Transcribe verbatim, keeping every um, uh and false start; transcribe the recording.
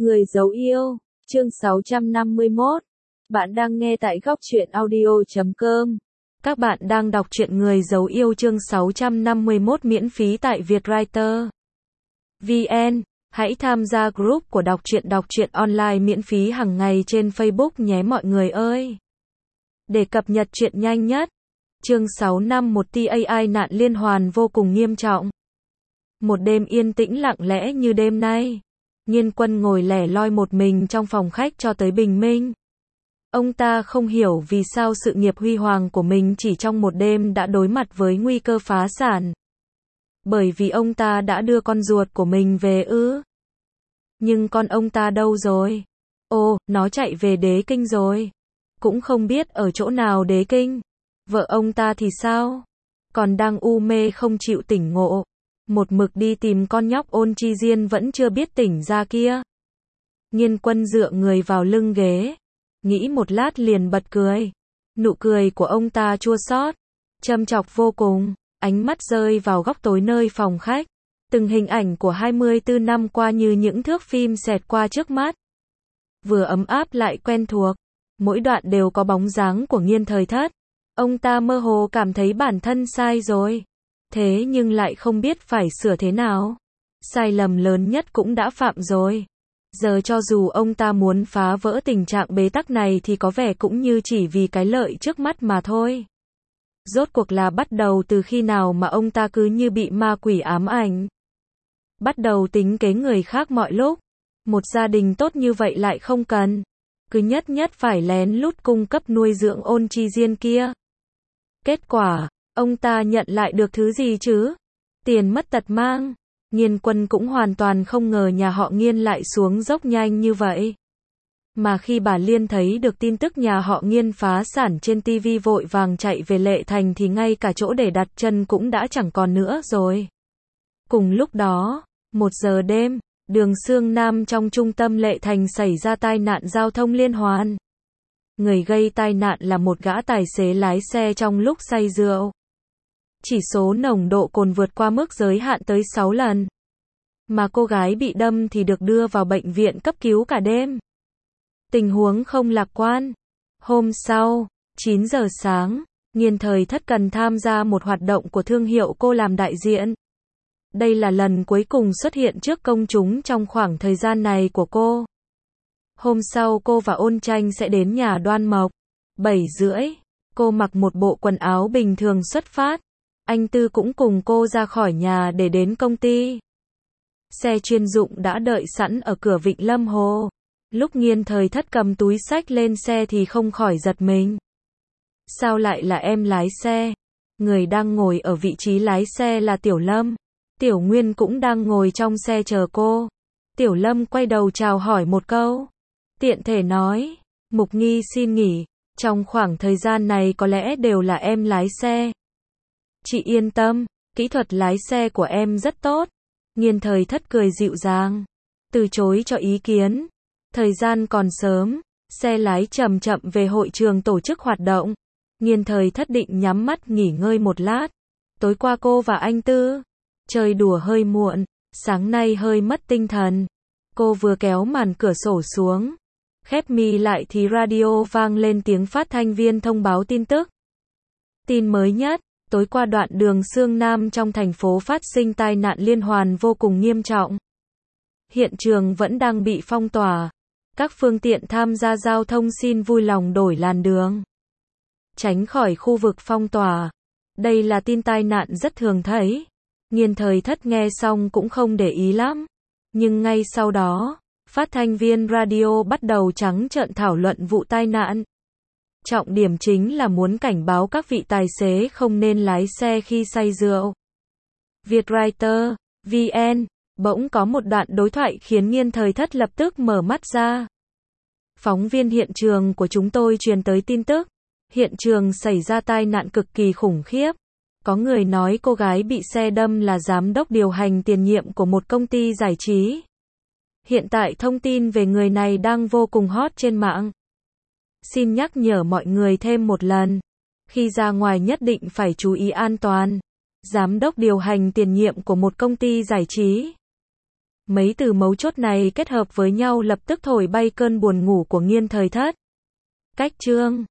Người dấu yêu, chương sáu trăm năm mươi mốt. Bạn đang nghe tại góc truyện audio chấm com. Các bạn đang đọc truyện Người dấu yêu chương sáu trăm năm mươi mốt miễn phí tại Vietwriter vê en. Hãy tham gia group của đọc truyện đọc truyện online miễn phí hàng ngày trên Facebook nhé mọi người ơi. Để cập nhật truyện nhanh nhất. Chương sáu năm một tê a i nạn liên hoàn vô cùng nghiêm trọng. Một đêm yên tĩnh lặng lẽ như đêm nay. Nhiên Quân ngồi lẻ loi một mình trong phòng khách cho tới bình minh. Ông ta không hiểu vì sao sự nghiệp huy hoàng của mình chỉ trong một đêm đã đối mặt với nguy cơ phá sản. Bởi vì ông ta đã đưa con ruột của mình về ư. Nhưng con ông ta đâu rồi? Ồ, nó chạy về Đế Kinh rồi. Cũng không biết ở chỗ nào Đế Kinh. Vợ ông ta thì sao? Còn đang u mê không chịu tỉnh ngộ. Một mực đi tìm con nhóc Ôn Chi Diên vẫn chưa biết tỉnh ra kia. Nhiên Quân dựa người vào lưng ghế. Nghĩ một lát liền bật cười. Nụ cười của ông ta chua xót, châm chọc vô cùng. Ánh mắt rơi vào góc tối nơi phòng khách. Từng hình ảnh của hai mươi tư năm qua như những thước phim xẹt qua trước mắt. Vừa ấm áp lại quen thuộc. Mỗi đoạn đều có bóng dáng của Nghiên Thời Thất. Ông ta mơ hồ cảm thấy bản thân sai rồi. Thế nhưng lại không biết phải sửa thế nào. Sai lầm lớn nhất cũng đã phạm rồi. Giờ cho dù ông ta muốn phá vỡ tình trạng bế tắc này thì có vẻ cũng như chỉ vì cái lợi trước mắt mà thôi. Rốt cuộc là bắt đầu từ khi nào mà ông ta cứ như bị ma quỷ ám ảnh. Bắt đầu tính kế người khác mọi lúc. Một gia đình tốt như vậy lại không cần. Cứ nhất nhất phải lén lút cung cấp nuôi dưỡng Ôn Chi Diên kia. Kết quả, ông ta nhận lại được thứ gì chứ? Tiền mất tật mang. Nhiên Quân cũng hoàn toàn không ngờ nhà họ Nghiên lại xuống dốc nhanh như vậy. Mà khi bà Liên thấy được tin tức nhà họ Nghiên phá sản trên ti vi vội vàng chạy về Lệ Thành thì ngay cả chỗ để đặt chân cũng đã chẳng còn nữa rồi. Cùng lúc đó, một giờ đêm, đường Sương Nam trong trung tâm Lệ Thành xảy ra tai nạn giao thông liên hoàn. Người gây tai nạn là một gã tài xế lái xe trong lúc say rượu. Chỉ số nồng độ cồn vượt qua mức giới hạn tới sáu lần. Mà cô gái bị đâm thì được đưa vào bệnh viện cấp cứu cả đêm. Tình huống không lạc quan. Hôm sau, chín giờ sáng, Nghiên Thời Thất cần tham gia một hoạt động của thương hiệu cô làm đại diện. Đây là lần cuối cùng xuất hiện trước công chúng trong khoảng thời gian này của cô. Hôm sau cô và Ôn Tranh sẽ đến nhà Đoan Mộc. bảy rưỡi, cô mặc một bộ quần áo bình thường xuất phát. Anh Tư cũng cùng cô ra khỏi nhà để đến công ty. Xe chuyên dụng đã đợi sẵn ở cửa Vịnh Lâm Hồ. Lúc Nghiên Thời Thất cầm túi xách lên xe thì không khỏi giật mình. Sao lại là em lái xe? Người đang ngồi ở vị trí lái xe là Tiểu Lâm. Tiểu Nguyên cũng đang ngồi trong xe chờ cô. Tiểu Lâm quay đầu chào hỏi một câu. Tiện thể nói, Mục Nghi xin nghỉ. Trong khoảng thời gian này có lẽ đều là em lái xe. Chị yên tâm, kỹ thuật lái xe của em rất tốt. Nghiên Thời Thất cười dịu dàng, từ chối cho ý kiến. Thời gian còn sớm, xe lái chậm chậm về hội trường tổ chức hoạt động. Nghiên Thời Thất định nhắm mắt nghỉ ngơi một lát. Tối qua cô và anh Tư chơi đùa hơi muộn, sáng nay hơi mất tinh thần. Cô vừa kéo màn cửa sổ xuống, khép mi lại thì radio vang lên tiếng phát thanh viên thông báo tin tức. Tin mới nhất. Tối qua đoạn đường Sương Nam trong thành phố phát sinh tai nạn liên hoàn vô cùng nghiêm trọng. Hiện trường vẫn đang bị phong tỏa. Các phương tiện tham gia giao thông xin vui lòng đổi làn đường, tránh khỏi khu vực phong tỏa. Đây là tin tai nạn rất thường thấy. Nghiên Thời Thất nghe xong cũng không để ý lắm. Nhưng ngay sau đó, phát thanh viên radio bắt đầu trắng trợn thảo luận vụ tai nạn. Trọng điểm chính là muốn cảnh báo các vị tài xế không nên lái xe khi say rượu. Vietwriter vê en, bỗng có một đoạn đối thoại khiến Nghiên Thời Thất lập tức mở mắt ra. Phóng viên hiện trường của chúng tôi truyền tới tin tức. Hiện trường xảy ra tai nạn cực kỳ khủng khiếp. Có người nói cô gái bị xe đâm là giám đốc điều hành tiền nhiệm của một công ty giải trí. Hiện tại thông tin về người này đang vô cùng hot trên mạng. Xin nhắc nhở mọi người thêm một lần. Khi ra ngoài nhất định phải chú ý an toàn. Giám đốc điều hành tiền nhiệm của một công ty giải trí. Mấy từ mấu chốt này kết hợp với nhau lập tức thổi bay cơn buồn ngủ của Nghiên Thời Thất. Cách chương